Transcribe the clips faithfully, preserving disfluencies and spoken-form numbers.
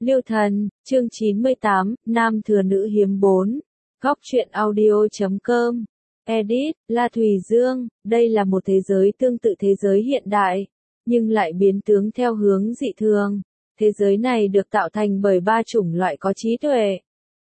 Liêu Thần, chương chín mươi tám, Nam thừa nữ hiếm bốn. Góc truyện audio chấm com. Edit, La Thùy Dương, đây là một thế giới tương tự thế giới hiện đại, nhưng lại biến tướng theo hướng dị thường. Thế giới này được tạo thành bởi ba chủng loại có trí tuệ.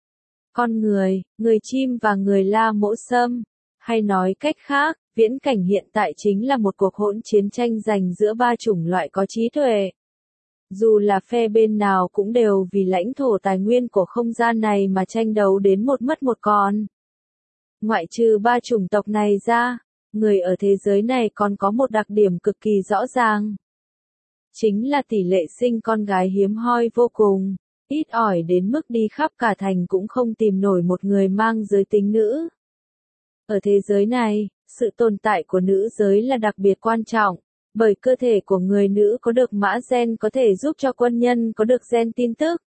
Con người, người chim và người La Mỗ Sâm. Hay nói cách khác, viễn cảnh hiện tại chính là một cuộc hỗn chiến tranh giành giữa ba chủng loại có trí tuệ. Dù là phe bên nào cũng đều vì lãnh thổ tài nguyên của không gian này mà tranh đấu đến một mất một còn. Ngoại trừ ba chủng tộc này ra, người ở thế giới này còn có một đặc điểm cực kỳ rõ ràng. Chính là tỷ lệ sinh con gái hiếm hoi vô cùng, ít ỏi đến mức đi khắp cả thành cũng không tìm nổi một người mang giới tính nữ. Ở thế giới này, sự tồn tại của nữ giới là đặc biệt quan trọng. Bởi cơ thể của người nữ có được mã gen có thể giúp cho quân nhân có được gen tin tức.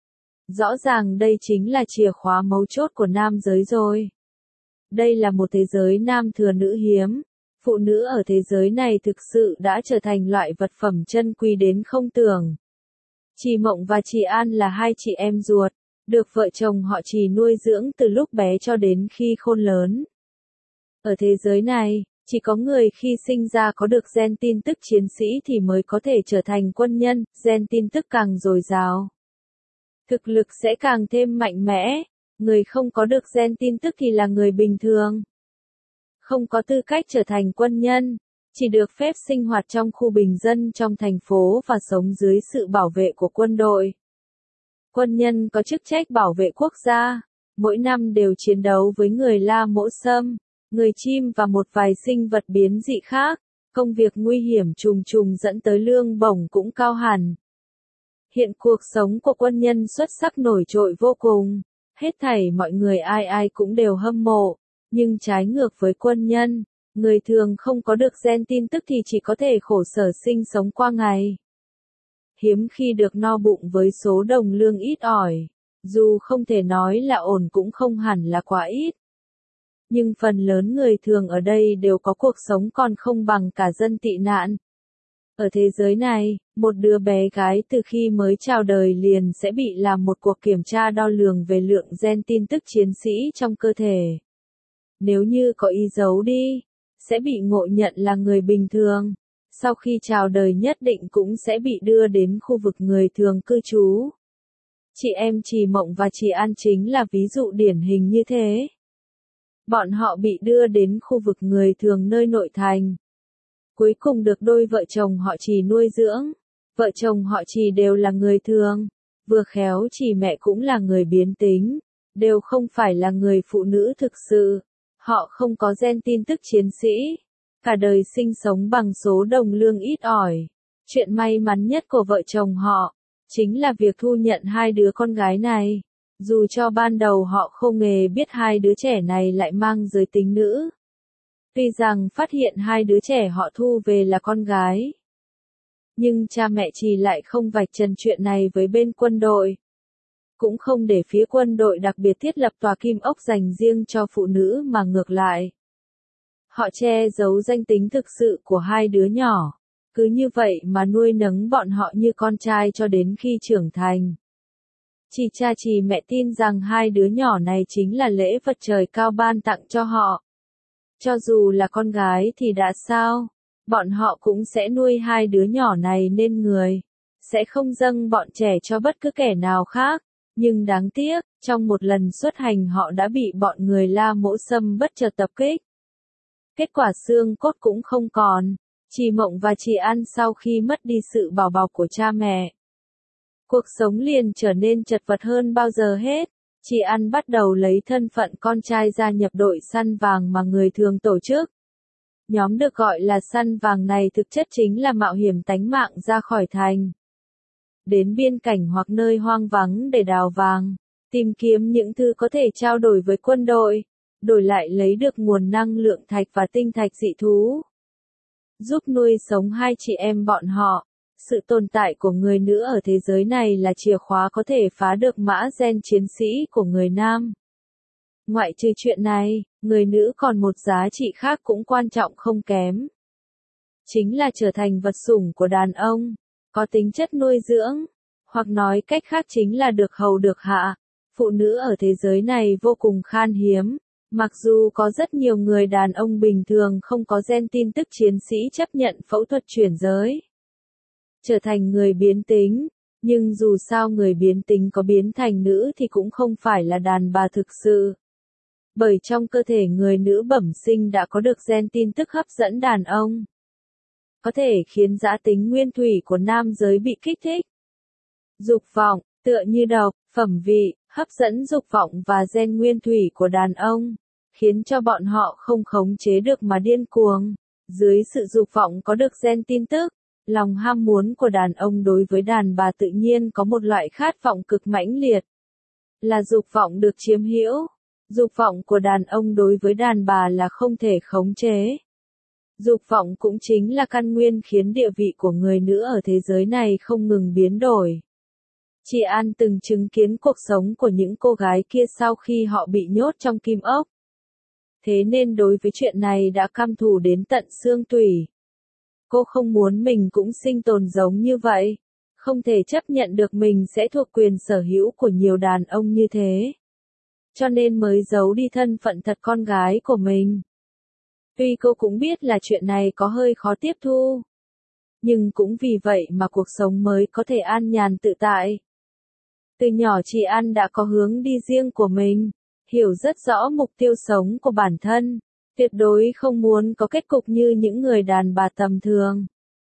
Rõ ràng đây chính là chìa khóa mấu chốt của nam giới rồi. Đây là một thế giới nam thừa nữ hiếm. Phụ nữ ở thế giới này thực sự đã trở thành loại vật phẩm chân quý đến không tưởng. Chị Mộng và chị An là hai chị em ruột, được vợ chồng họ Trì nuôi dưỡng từ lúc bé cho đến khi khôn lớn. Ở thế giới này, chỉ có người khi sinh ra có được gen tin tức chiến sĩ thì mới có thể trở thành quân nhân, gen tin tức càng dồi dào. Thực lực sẽ càng thêm mạnh mẽ, người không có được gen tin tức thì là người bình thường. Không có tư cách trở thành quân nhân, chỉ được phép sinh hoạt trong khu bình dân trong thành phố và sống dưới sự bảo vệ của quân đội. Quân nhân có chức trách bảo vệ quốc gia, mỗi năm đều chiến đấu với người La Mỗ Sâm, người chim và một vài sinh vật biến dị khác, công việc nguy hiểm trùng trùng dẫn tới lương bổng cũng cao hẳn. Hiện cuộc sống của quân nhân xuất sắc nổi trội vô cùng, hết thảy mọi người ai ai cũng đều hâm mộ, nhưng trái ngược với quân nhân, người thường không có được gen tin tức thì chỉ có thể khổ sở sinh sống qua ngày. Hiếm khi được no bụng với số đồng lương ít ỏi, dù không thể nói là ổn cũng không hẳn là quá ít. Nhưng phần lớn người thường ở đây đều có cuộc sống còn không bằng cả dân tị nạn. Ở thế giới này, một đứa bé gái từ khi mới chào đời liền sẽ bị làm một cuộc kiểm tra đo lường về lượng gen tin tức chiến sĩ trong cơ thể. Nếu như có ý giấu đi, sẽ bị ngộ nhận là người bình thường. Sau khi chào đời nhất định cũng sẽ bị đưa đến khu vực người thường cư trú. Chị em Trì Mộng và chị An chính là ví dụ điển hình như thế. Bọn họ bị đưa đến khu vực người thường nơi nội thành. Cuối cùng được đôi vợ chồng họ Trì nuôi dưỡng. Vợ chồng họ Trì đều là người thường. Vừa khéo Trì mẹ cũng là người biến tính. Đều không phải là người phụ nữ thực sự. Họ không có gen tin tức chiến sĩ. Cả đời sinh sống bằng số đồng lương ít ỏi. Chuyện may mắn nhất của vợ chồng họ, chính là việc thu nhận hai đứa con gái này. Dù cho ban đầu họ không hề biết hai đứa trẻ này lại mang giới tính nữ. Tuy rằng phát hiện hai đứa trẻ họ thu về là con gái. Nhưng cha mẹ Trì lại không vạch trần chuyện này với bên quân đội. Cũng không để phía quân đội đặc biệt thiết lập tòa kim ốc dành riêng cho phụ nữ mà ngược lại. Họ che giấu danh tính thực sự của hai đứa nhỏ. Cứ như vậy mà nuôi nấng bọn họ như con trai cho đến khi trưởng thành. Chỉ cha Trì mẹ tin rằng hai đứa nhỏ này chính là lễ vật trời cao ban tặng cho họ. Cho dù là con gái thì đã sao, bọn họ cũng sẽ nuôi hai đứa nhỏ này nên người, sẽ không dâng bọn trẻ cho bất cứ kẻ nào khác. Nhưng đáng tiếc, trong một lần xuất hành họ đã bị bọn người La Mỗ Sâm bất chợt tập kích. Kết quả xương cốt cũng không còn, Trì Mộng và chị An sau khi mất đi sự bảo bọc của cha mẹ. Cuộc sống liền trở nên chật vật hơn bao giờ hết. Chị An bắt đầu lấy thân phận con trai gia nhập đội săn vàng mà người thường tổ chức. Nhóm được gọi là săn vàng này thực chất chính là mạo hiểm tánh mạng ra khỏi thành. Đến biên cảnh hoặc nơi hoang vắng để đào vàng, tìm kiếm những thứ có thể trao đổi với quân đội, đổi lại lấy được nguồn năng lượng thạch và tinh thạch dị thú. Giúp nuôi sống hai chị em bọn họ. Sự tồn tại của người nữ ở thế giới này là chìa khóa có thể phá được mã gen chiến sĩ của người nam. Ngoại trừ chuyện này, người nữ còn một giá trị khác cũng quan trọng không kém. Chính là trở thành vật sủng của đàn ông, có tính chất nuôi dưỡng. Hoặc nói cách khác chính là được hầu được hạ. Phụ nữ ở thế giới này vô cùng khan hiếm. Mặc dù có rất nhiều người đàn ông bình thường không có gen tin tức chiến sĩ chấp nhận phẫu thuật chuyển giới, trở thành người biến tính, nhưng dù sao người biến tính có biến thành nữ thì cũng không phải là đàn bà thực sự. Bởi trong cơ thể người nữ bẩm sinh đã có được gen tin tức hấp dẫn đàn ông, có thể khiến dã tính nguyên thủy của nam giới bị kích thích. Dục vọng, tựa như độc, phẩm vị, hấp dẫn dục vọng và gen nguyên thủy của đàn ông, khiến cho bọn họ không khống chế được mà điên cuồng. Dưới sự dục vọng có được gen tin tức, lòng ham muốn của đàn ông đối với đàn bà tự nhiên có một loại khát vọng cực mãnh liệt, là dục vọng được chiếm hữu. Dục vọng của đàn ông đối với đàn bà là không thể khống chế. Dục vọng cũng chính là căn nguyên khiến địa vị của người nữ ở thế giới này không ngừng biến đổi. Chị An từng chứng kiến cuộc sống của những cô gái kia sau khi họ bị nhốt trong kim ốc. Thế nên đối với chuyện này đã căm thù đến tận xương tủy. Cô không muốn mình cũng sinh tồn giống như vậy. Không thể chấp nhận được mình sẽ thuộc quyền sở hữu của nhiều đàn ông như thế. Cho nên mới giấu đi thân phận thật con gái của mình. Tuy cô cũng biết là chuyện này có hơi khó tiếp thu. Nhưng cũng vì vậy mà cuộc sống mới có thể an nhàn tự tại. Từ nhỏ chị An đã có hướng đi riêng của mình, hiểu rất rõ mục tiêu sống của bản thân, tuyệt đối không muốn có kết cục như những người đàn bà tầm thường.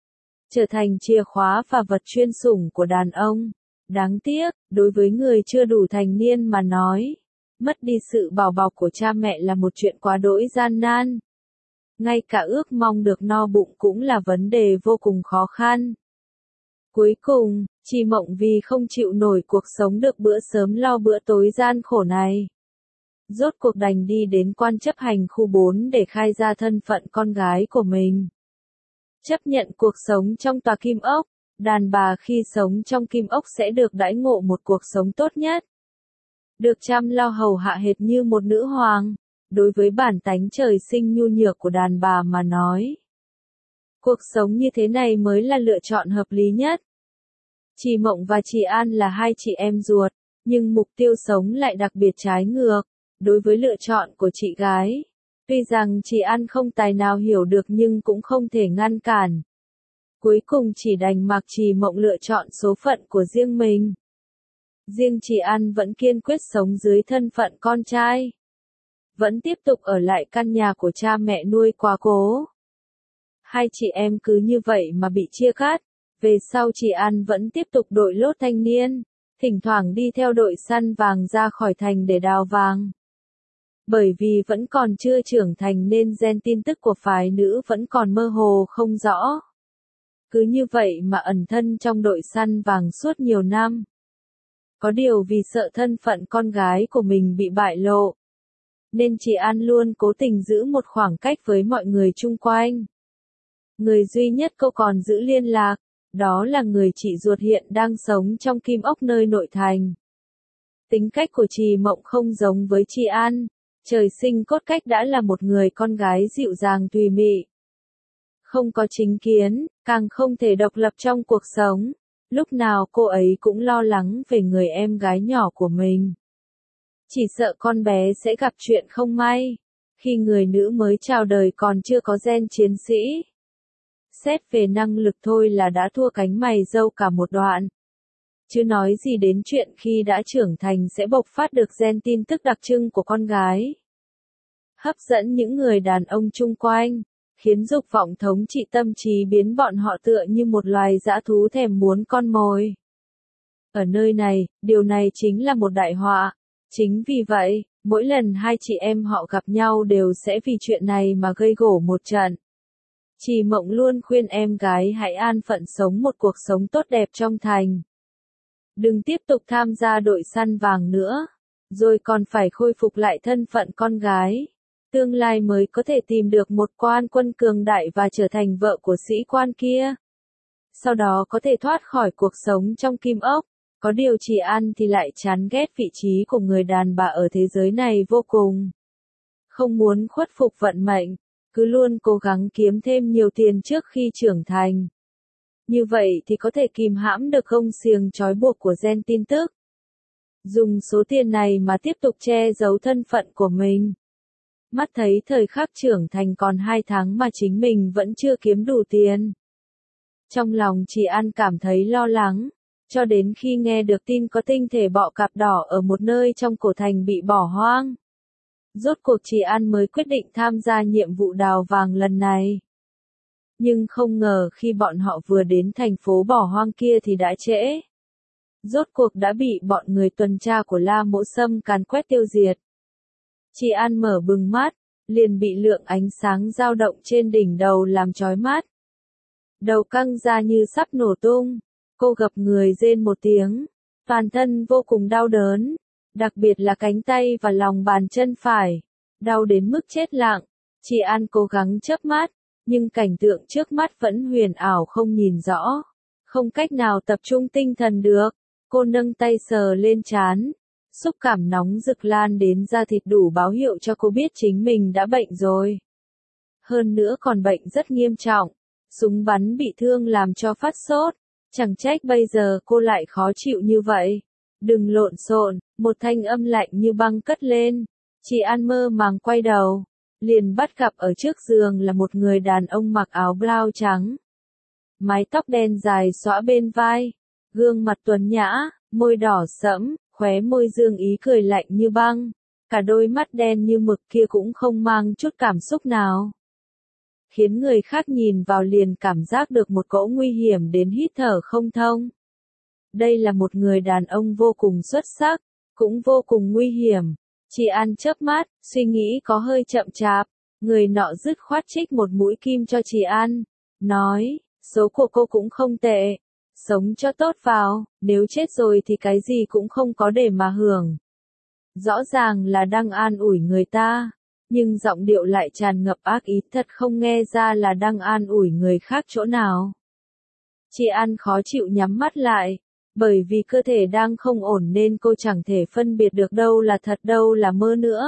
Trở thành chìa khóa và vật chuyên sủng của đàn ông. Đáng tiếc, đối với người chưa đủ thành niên mà nói, mất đi sự bảo bọc của cha mẹ là một chuyện quá đỗi gian nan. Ngay cả ước mong được no bụng cũng là vấn đề vô cùng khó khăn. Cuối cùng, chị Mộng vì không chịu nổi cuộc sống được bữa sớm lo bữa tối gian khổ này, rốt cuộc đành đi đến quan chấp hành khu bốn để khai ra thân phận con gái của mình. Chấp nhận cuộc sống trong tòa kim ốc, đàn bà khi sống trong kim ốc sẽ được đãi ngộ một cuộc sống tốt nhất. Được chăm lo hầu hạ hệt như một nữ hoàng, đối với bản tánh trời sinh nhu nhược của đàn bà mà nói. Cuộc sống như thế này mới là lựa chọn hợp lý nhất. Chị Mộng và chị An là hai chị em ruột, nhưng mục tiêu sống lại đặc biệt trái ngược. Đối với lựa chọn của chị gái, tuy rằng chị An không tài nào hiểu được nhưng cũng không thể ngăn cản. Cuối cùng chỉ đành mặc chị Mộng lựa chọn số phận của riêng mình. Riêng chị An vẫn kiên quyết sống dưới thân phận con trai. Vẫn tiếp tục ở lại căn nhà của cha mẹ nuôi quá cố. Hai chị em cứ như vậy mà bị chia cắt. Về sau chị An vẫn tiếp tục đội lốt thanh niên, thỉnh thoảng đi theo đội săn vàng ra khỏi thành để đào vàng. Bởi vì vẫn còn chưa trưởng thành nên gen tin tức của phái nữ vẫn còn mơ hồ không rõ. Cứ như vậy mà ẩn thân trong đội săn vàng suốt nhiều năm. Có điều vì sợ thân phận con gái của mình bị bại lộ, nên chị An luôn cố tình giữ một khoảng cách với mọi người chung quanh. Người duy nhất cô còn giữ liên lạc, đó là người chị ruột hiện đang sống trong kim ốc nơi nội thành. Tính cách của chị Mộng không giống với chị An, trời sinh cốt cách đã là một người con gái dịu dàng tùy mị. Không có chính kiến, càng không thể độc lập trong cuộc sống, lúc nào cô ấy cũng lo lắng về người em gái nhỏ của mình. Chỉ sợ con bé sẽ gặp chuyện không may, khi người nữ mới chào đời còn chưa có gen chiến sĩ. Xét về năng lực thôi là đã thua cánh mày râu cả một đoạn. Chứ nói gì đến chuyện khi đã trưởng thành sẽ bộc phát được gen tin tức đặc trưng của con gái. Hấp dẫn những người đàn ông chung quanh, khiến dục vọng thống trị tâm trí biến bọn họ tựa như một loài dã thú thèm muốn con mồi. Ở nơi này, điều này chính là một đại họa. Chính vì vậy, mỗi lần hai chị em họ gặp nhau đều sẽ vì chuyện này mà gây gổ một trận. Chị Mộng luôn khuyên em gái hãy an phận sống một cuộc sống tốt đẹp trong thành. Đừng tiếp tục tham gia đội săn vàng nữa, rồi còn phải khôi phục lại thân phận con gái. Tương lai mới có thể tìm được một quan quân cường đại và trở thành vợ của sĩ quan kia. Sau đó có thể thoát khỏi cuộc sống trong kim ốc. Có điều chị An thì lại chán ghét vị trí của người đàn bà ở thế giới này vô cùng. Không muốn khuất phục vận mệnh, cứ luôn cố gắng kiếm thêm nhiều tiền trước khi trưởng thành. Như vậy thì có thể kìm hãm được gông xiềng trói buộc của gen tin tức. Dùng số tiền này mà tiếp tục che giấu thân phận của mình. Mắt thấy thời khắc trưởng thành còn hai tháng mà chính mình vẫn chưa kiếm đủ tiền. Trong lòng chị An cảm thấy lo lắng, cho đến khi nghe được tin có tinh thể bọ cạp đỏ ở một nơi trong cổ thành bị bỏ hoang. Rốt cuộc chị An mới quyết định tham gia nhiệm vụ đào vàng lần này. Nhưng không ngờ khi bọn họ vừa đến thành phố bỏ hoang kia thì đã trễ. Rốt cuộc đã bị bọn người tuần tra của La Mộ Sâm càn quét tiêu diệt. Chị An mở bừng mắt, liền bị lượng ánh sáng dao động trên đỉnh đầu làm chói mắt. Đầu căng ra như sắp nổ tung, cô gập người rên một tiếng, toàn thân vô cùng đau đớn, đặc biệt là cánh tay và lòng bàn chân phải, đau đến mức chết lặng. Chị An cố gắng chớp mắt, nhưng cảnh tượng trước mắt vẫn huyền ảo không nhìn rõ, không cách nào tập trung tinh thần được. Cô nâng tay sờ lên trán, xúc cảm nóng rực lan đến da thịt đủ báo hiệu cho cô biết chính mình đã bệnh rồi. Hơn nữa còn bệnh rất nghiêm trọng, súng bắn bị thương làm cho phát sốt, chẳng trách bây giờ cô lại khó chịu như vậy. Đừng lộn xộn, một thanh âm lạnh như băng cất lên. Chị An mơ màng quay đầu, liền bắt gặp ở trước giường là một người đàn ông mặc áo blau trắng. Mái tóc đen dài xõa bên vai, gương mặt tuấn nhã, môi đỏ sẫm, khóe môi dương ý cười lạnh như băng, cả đôi mắt đen như mực kia cũng không mang chút cảm xúc nào. Khiến người khác nhìn vào liền cảm giác được một cỗ nguy hiểm đến hít thở không thông. Đây là một người đàn ông vô cùng xuất sắc, cũng vô cùng nguy hiểm. Chị An chớp mắt, suy nghĩ có hơi chậm chạp, người nọ dứt khoát trích một mũi kim cho chị An, nói, số của cô cũng không tệ, sống cho tốt vào, nếu chết rồi thì cái gì cũng không có để mà hưởng. Rõ ràng là đang an ủi người ta, nhưng giọng điệu lại tràn ngập ác ý, thật không nghe ra là đang an ủi người khác chỗ nào. Chị An khó chịu nhắm mắt lại, bởi vì cơ thể đang không ổn nên cô chẳng thể phân biệt được đâu là thật đâu là mơ nữa.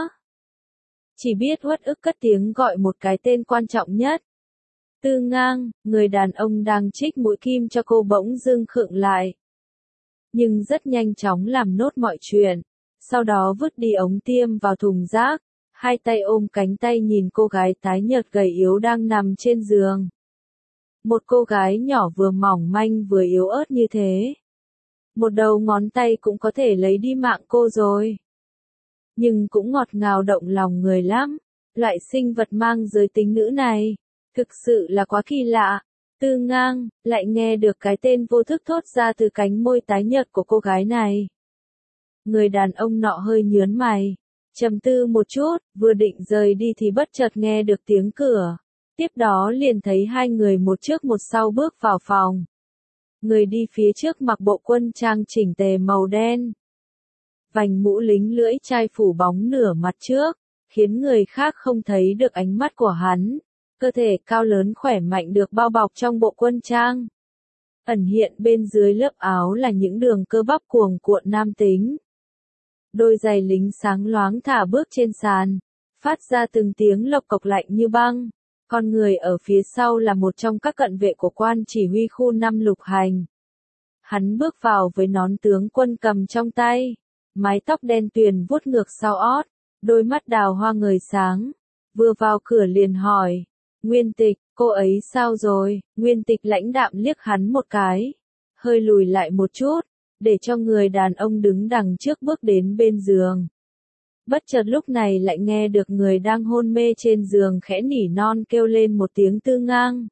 Chỉ biết uất ức cất tiếng gọi một cái tên quan trọng nhất. Tư Ngang, người đàn ông đang trích mũi kim cho cô bỗng dưng khựng lại. Nhưng rất nhanh chóng làm nốt mọi chuyện, sau đó vứt đi ống tiêm vào thùng rác, hai tay ôm cánh tay nhìn cô gái tái nhợt gầy yếu đang nằm trên giường. Một cô gái nhỏ vừa mỏng manh vừa yếu ớt như thế. Một đầu ngón tay cũng có thể lấy đi mạng cô rồi. Nhưng cũng ngọt ngào động lòng người lắm, loại sinh vật mang giới tính nữ này. Thực sự là quá kỳ lạ. Tư Ngang, lại nghe được cái tên vô thức thốt ra từ cánh môi tái nhợt của cô gái này. Người đàn ông nọ hơi nhớn mày, trầm tư một chút, vừa định rời đi thì bất chợt nghe được tiếng cửa. Tiếp đó liền thấy hai người một trước một sau bước vào phòng. Người đi phía trước mặc bộ quân trang chỉnh tề màu đen. Vành mũ lính lưỡi chai phủ bóng nửa mặt trước, khiến người khác không thấy được ánh mắt của hắn. Cơ thể cao lớn khỏe mạnh được bao bọc trong bộ quân trang. Ẩn hiện bên dưới lớp áo là những đường cơ bắp cuồng cuộn nam tính. Đôi giày lính sáng loáng thả bước trên sàn, phát ra từng tiếng lộc cộc lạnh như băng. Con người ở phía sau là một trong các cận vệ của quan chỉ huy khu năm Lục Hành. Hắn bước vào với nón tướng quân cầm trong tay, mái tóc đen tuyền vuốt ngược sau ót, đôi mắt đào hoa ngời sáng. Vừa vào cửa liền hỏi, Nguyên Tịch, cô ấy sao rồi? Nguyên Tịch lãnh đạm liếc hắn một cái, hơi lùi lại một chút, để cho người đàn ông đứng đằng trước bước đến bên giường. Bất chợt lúc này lại nghe được người đang hôn mê trên giường khẽ nỉ non kêu lên một tiếng Tư Ngang.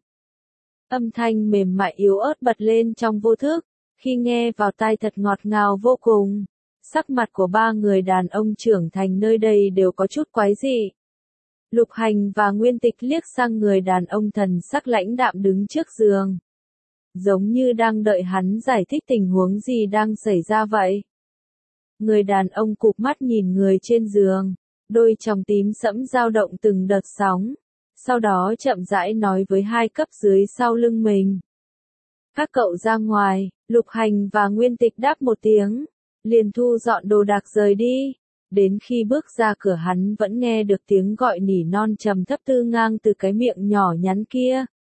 Âm thanh mềm mại yếu ớt bật lên trong vô thức, khi nghe vào tai thật ngọt ngào vô cùng. Sắc mặt của ba người đàn ông trưởng thành nơi đây đều có chút quái dị. Lục Hành và Nguyên Tịch liếc sang người đàn ông thần sắc lãnh đạm đứng trước giường. Giống như đang đợi hắn giải thích tình huống gì đang xảy ra vậy. Người đàn ông cụp mắt nhìn người trên giường, đôi tròng tím sẫm dao động từng đợt sóng, sau đó chậm rãi nói với hai cấp dưới sau lưng mình. Các cậu ra ngoài. Lục Hành và Nguyên Tịch đáp một tiếng, liền thu dọn đồ đạc rời đi. Đến khi bước ra cửa hắn vẫn nghe được tiếng gọi nỉ non trầm thấp Tư Ngang từ cái miệng nhỏ nhắn kia.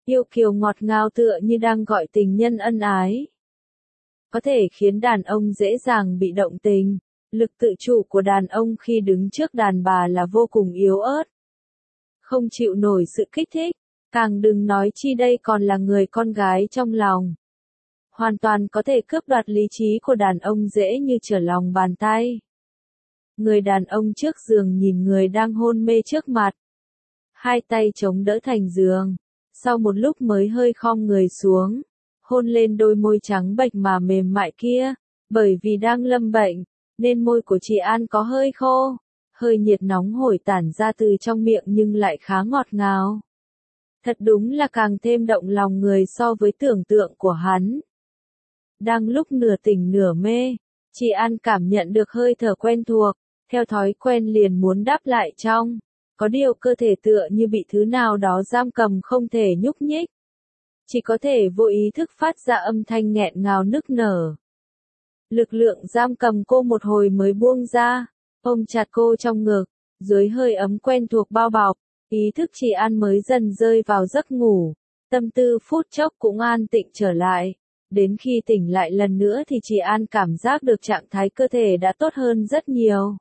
Yêu kiều ngọt ngào tựa như đang gọi tình nhân ân ái. Có thể khiến đàn ông dễ dàng bị động tình. Lực tự chủ của đàn ông khi đứng trước đàn bà là vô cùng yếu ớt. Không chịu nổi sự kích thích, càng đừng nói chi đây còn là người con gái trong lòng. Hoàn toàn có thể cướp đoạt lý trí của đàn ông dễ như trở lòng bàn tay. Người đàn ông trước giường nhìn người đang hôn mê trước mặt. Hai tay chống đỡ thành giường. Sau một lúc mới hơi khom người xuống. Hôn lên đôi môi trắng bệch mà mềm mại kia. Bởi vì đang lâm bệnh, nên môi của chị An có hơi khô. Hơi nhiệt nóng hổi tản ra từ trong miệng nhưng lại khá ngọt ngào. Thật đúng là càng thêm động lòng người so với tưởng tượng của hắn. Đang lúc nửa tỉnh nửa mê, chị An cảm nhận được hơi thở quen thuộc, theo thói quen liền muốn đáp lại trong. Có điều cơ thể tựa như bị thứ nào đó giam cầm không thể nhúc nhích. Chỉ có thể vô ý thức phát ra âm thanh nghẹn ngào nức nở. Lực lượng giam cầm cô một hồi mới buông ra, ôm chặt cô trong ngực, dưới hơi ấm quen thuộc bao bọc, ý thức chị An mới dần rơi vào giấc ngủ, tâm tư phút chốc cũng an tịnh trở lại. Đến khi tỉnh lại lần nữa thì chị An cảm giác được trạng thái cơ thể đã tốt hơn rất nhiều.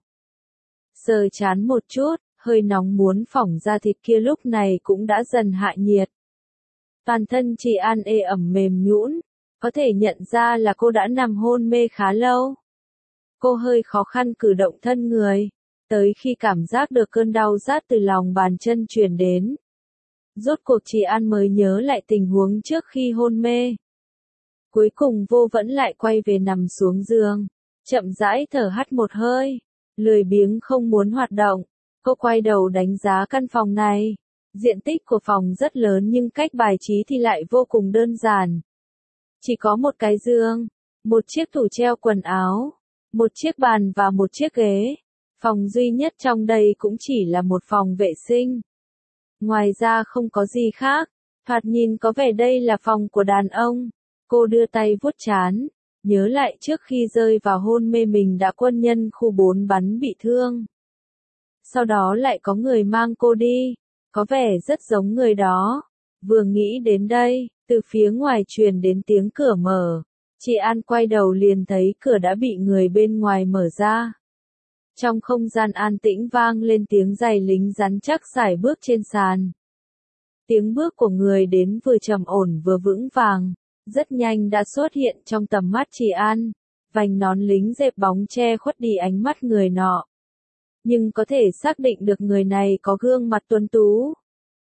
Sờ chán một chút, hơi nóng muốn phỏng ra thịt kia lúc này cũng đã dần hạ nhiệt. Toàn thân chị An ê ẩm mềm nhũn, có thể nhận ra là cô đã nằm hôn mê khá lâu. Cô hơi khó khăn cử động thân người, tới khi cảm giác được cơn đau rát từ lòng bàn chân truyền đến. Rốt cuộc chị An mới nhớ lại tình huống trước khi hôn mê. Cuối cùng vô vẫn lại quay về nằm xuống giường, chậm rãi thở hắt một hơi, lười biếng không muốn hoạt động. Cô quay đầu đánh giá căn phòng này. Diện tích của phòng rất lớn nhưng cách bài trí thì lại vô cùng đơn giản. Chỉ có một cái giường, một chiếc tủ treo quần áo, một chiếc bàn và một chiếc ghế. Phòng duy nhất trong đây cũng chỉ là một phòng vệ sinh. Ngoài ra không có gì khác, thoạt nhìn có vẻ đây là phòng của đàn ông. Cô đưa tay vuốt trán, nhớ lại trước khi rơi vào hôn mê mình đã quân nhân khu bốn bắn bị thương. Sau đó lại có người mang cô đi, có vẻ rất giống người đó. Vừa nghĩ đến đây, từ phía ngoài truyền đến tiếng cửa mở. Chị An quay đầu liền thấy cửa đã bị người bên ngoài mở ra. Trong không gian an tĩnh vang lên tiếng giày lính rắn chắc sải bước trên sàn. Tiếng bước của người đến vừa trầm ổn vừa vững vàng, rất nhanh đã xuất hiện trong tầm mắt chị An. Vành nón lính dẹp bóng che khuất đi ánh mắt người nọ. Nhưng có thể xác định được người này có gương mặt tuấn tú.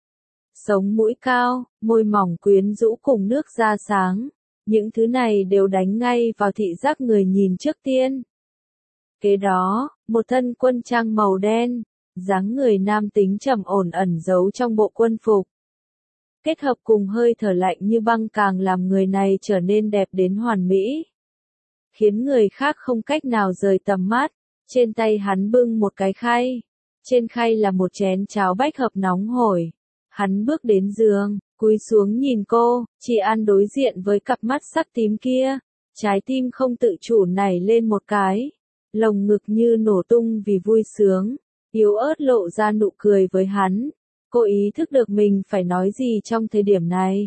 Sống mũi cao, môi mỏng quyến rũ cùng nước da sáng. Những thứ này đều đánh ngay vào thị giác người nhìn trước tiên. Kế đó, một thân quân trang màu đen, dáng người nam tính trầm ổn ẩn giấu trong bộ quân phục. Kết hợp cùng hơi thở lạnh như băng càng làm người này trở nên đẹp đến hoàn mỹ. Khiến người khác không cách nào rời tầm mắt. Trên tay hắn bưng một cái khay. Trên khay là một chén cháo bách hợp nóng hổi. Hắn bước đến giường, cúi xuống nhìn cô, chị An đối diện với cặp mắt sắc tím kia. Trái tim không tự chủ nảy lên một cái. Lồng ngực như nổ tung vì vui sướng. Yếu ớt lộ ra nụ cười với hắn. Cô ý thức được mình phải nói gì trong thời điểm này.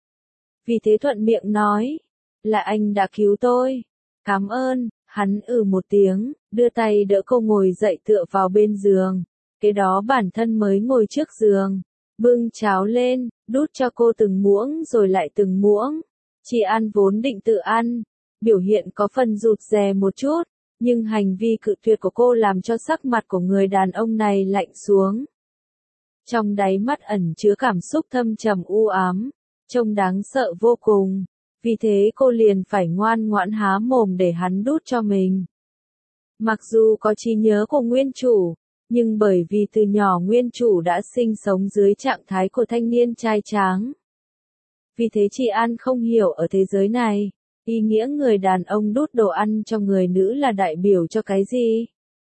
Vì thế thuận miệng nói. Là anh đã cứu tôi. Cảm ơn. Hắn ừ một tiếng, đưa tay đỡ cô ngồi dậy tựa vào bên giường. Kế đó bản thân mới ngồi trước giường. Bưng cháo lên, đút cho cô từng muỗng rồi lại từng muỗng. Chị An vốn định tự ăn. Biểu hiện có phần rụt rè một chút. Nhưng hành vi cự tuyệt của cô làm cho sắc mặt của người đàn ông này lạnh xuống. Trong đáy mắt ẩn chứa cảm xúc thâm trầm u ám. Trông đáng sợ vô cùng. Vì thế cô liền phải ngoan ngoãn há mồm để hắn đút cho mình. Mặc dù có trí nhớ của nguyên chủ, nhưng bởi vì từ nhỏ nguyên chủ đã sinh sống dưới trạng thái của thanh niên trai tráng. Vì thế chị An không hiểu ở thế giới này, ý nghĩa người đàn ông đút đồ ăn cho người nữ là đại biểu cho cái gì.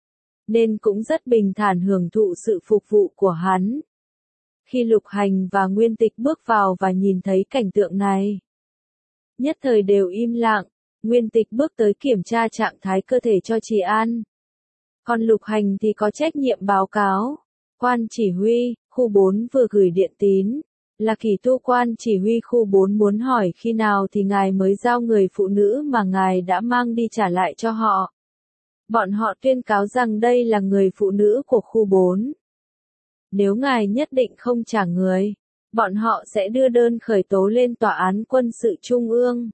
Nên cũng rất bình thản hưởng thụ sự phục vụ của hắn. Khi Lục Hành và Nguyên Tịch bước vào và nhìn thấy cảnh tượng này, nhất thời đều im lặng. Nguyên Tịch bước tới kiểm tra trạng thái cơ thể cho chị An. Còn Lục Hành thì có trách nhiệm báo cáo. Quan chỉ huy, khu bốn vừa gửi điện tín. là Kỳ Tu quan chỉ huy khu bốn muốn hỏi khi nào thì ngài mới giao người phụ nữ mà ngài đã mang đi trả lại cho họ. Bọn họ tuyên cáo rằng đây là người phụ nữ của khu bốn. Nếu ngài nhất định không trả người, bọn họ sẽ đưa đơn khởi tố lên tòa án quân sự trung ương.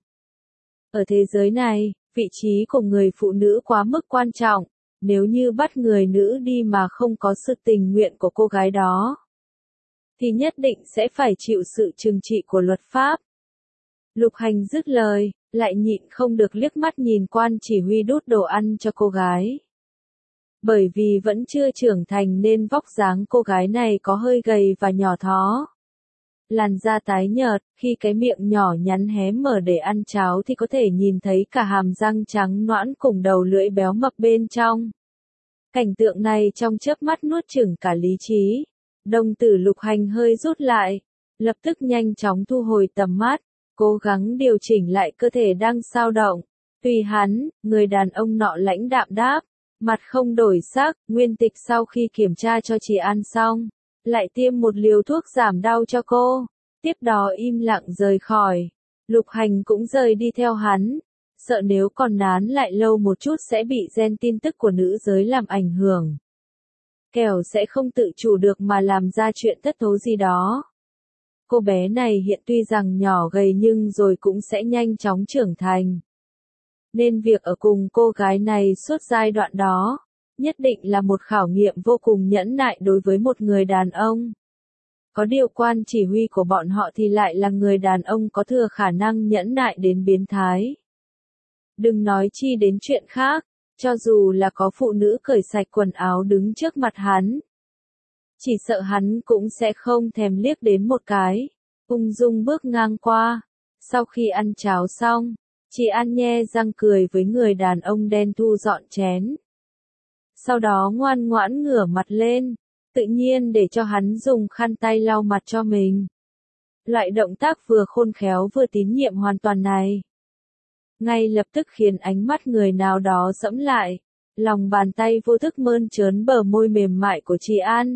Ở thế giới này, vị trí của người phụ nữ quá mức quan trọng, nếu như bắt người nữ đi mà không có sự tình nguyện của cô gái đó, thì nhất định sẽ phải chịu sự trừng trị của luật pháp. Lục Hành dứt lời, lại nhịn không được liếc mắt nhìn quan chỉ huy đút đồ ăn cho cô gái. Bởi vì vẫn chưa trưởng thành nên vóc dáng cô gái này có hơi gầy và nhỏ thó. Làn da tái nhợt, khi cái miệng nhỏ nhắn hé mở để ăn cháo thì có thể nhìn thấy cả hàm răng trắng nõn cùng đầu lưỡi béo mập bên trong. Cảnh tượng này trong chớp mắt nuốt chửng cả lý trí. Đồng tử Lục Hành hơi rút lại, lập tức nhanh chóng thu hồi tầm mắt, cố gắng điều chỉnh lại cơ thể đang xao động. Tùy hắn, người đàn ông nọ lãnh đạm đáp, mặt không đổi sắc. Nguyên Tịch sau khi kiểm tra cho chị ăn xong, lại tiêm một liều thuốc giảm đau cho cô, tiếp đó im lặng rời khỏi. Lục Hành cũng rời đi theo hắn, sợ nếu còn nán lại lâu một chút sẽ bị gen tin tức của nữ giới làm ảnh hưởng. Kẻo sẽ không tự chủ được mà làm ra chuyện thất thố gì đó. Cô bé này hiện tuy rằng nhỏ gầy nhưng rồi cũng sẽ nhanh chóng trưởng thành. Nên việc ở cùng cô gái này suốt giai đoạn đó, nhất định là một khảo nghiệm vô cùng nhẫn nại đối với một người đàn ông. Có điều quan chỉ huy của bọn họ thì lại là người đàn ông có thừa khả năng nhẫn nại đến biến thái. Đừng nói chi đến chuyện khác, cho dù là có phụ nữ cởi sạch quần áo đứng trước mặt hắn, chỉ sợ hắn cũng sẽ không thèm liếc đến một cái, ung dung bước ngang qua. Sau khi ăn cháo xong, chị An nhe răng cười với người đàn ông đen thu dọn chén. Sau đó ngoan ngoãn ngửa mặt lên, tự nhiên để cho hắn dùng khăn tay lau mặt cho mình. Loại động tác vừa khôn khéo vừa tín nhiệm hoàn toàn này, ngay lập tức khiến ánh mắt người nào đó dẫm lại, lòng bàn tay vô thức mơn trớn bờ môi mềm mại của chị An.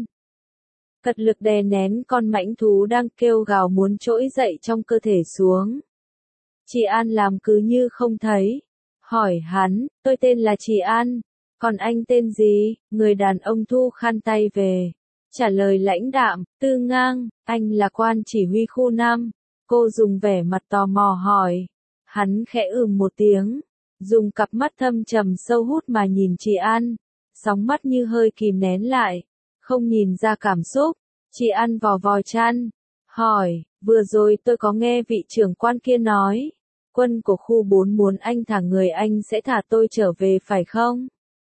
Cật lực đè nén con mãnh thú đang kêu gào muốn trỗi dậy trong cơ thể xuống. Chị An làm cứ như không thấy, hỏi hắn, tôi tên là chị An, còn anh tên gì? Người đàn ông thu khăn tay về, trả lời lãnh đạm, Tư Ngang, anh là quan chỉ huy khu năm. Cô dùng vẻ mặt tò mò hỏi. Hắn khẽ ừm một tiếng, dùng cặp mắt thâm trầm sâu hút mà nhìn chị An, sóng mắt như hơi kìm nén lại, không nhìn ra cảm xúc. Chị An vò vò chăn, hỏi, vừa rồi tôi có nghe vị trưởng quan kia nói, quân của khu bốn muốn anh thả người anh sẽ thả tôi trở về phải không?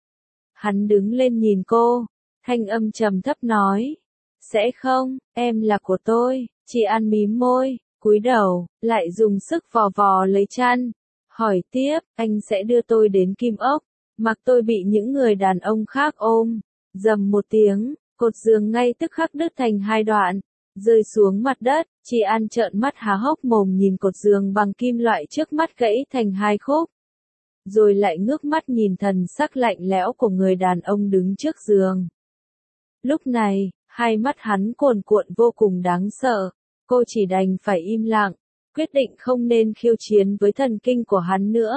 Hắn đứng lên nhìn cô, thanh âm trầm thấp nói, sẽ không, em là của tôi. Chị An mím môi, cúi đầu, lại dùng sức vò vò lấy chăn, hỏi tiếp, anh sẽ đưa tôi đến Kim Ốc, mặc tôi bị những người đàn ông khác ôm. Dầm một tiếng, cột giường ngay tức khắc đứt thành hai đoạn, rơi xuống mặt đất. Chị An trợn mắt há hốc mồm nhìn cột giường bằng kim loại trước mắt gãy thành hai khúc, rồi lại ngước mắt nhìn thần sắc lạnh lẽo của người đàn ông đứng trước giường. Lúc này, hai mắt hắn cuồn cuộn vô cùng đáng sợ, cô chỉ đành phải im lặng, quyết định không nên khiêu chiến với thần kinh của hắn nữa.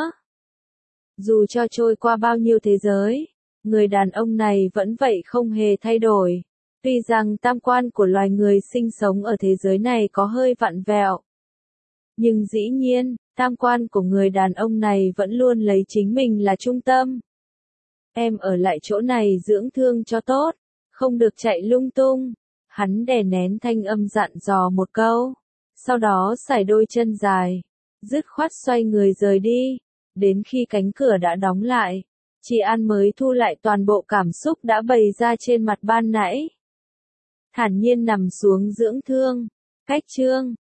Dù cho trôi qua bao nhiêu thế giới, người đàn ông này vẫn vậy không hề thay đổi. Tuy rằng tam quan của loài người sinh sống ở thế giới này có hơi vặn vẹo, nhưng dĩ nhiên, tam quan của người đàn ông này vẫn luôn lấy chính mình là trung tâm. Em ở lại chỗ này dưỡng thương cho tốt, không được chạy lung tung. Hắn đè nén thanh âm dặn dò một câu, sau đó sải đôi chân dài, dứt khoát xoay người rời đi. Đến khi cánh cửa đã đóng lại, chị An mới thu lại toàn bộ cảm xúc đã bày ra trên mặt ban nãy. Thản nhiên nằm xuống dưỡng thương. Cách chương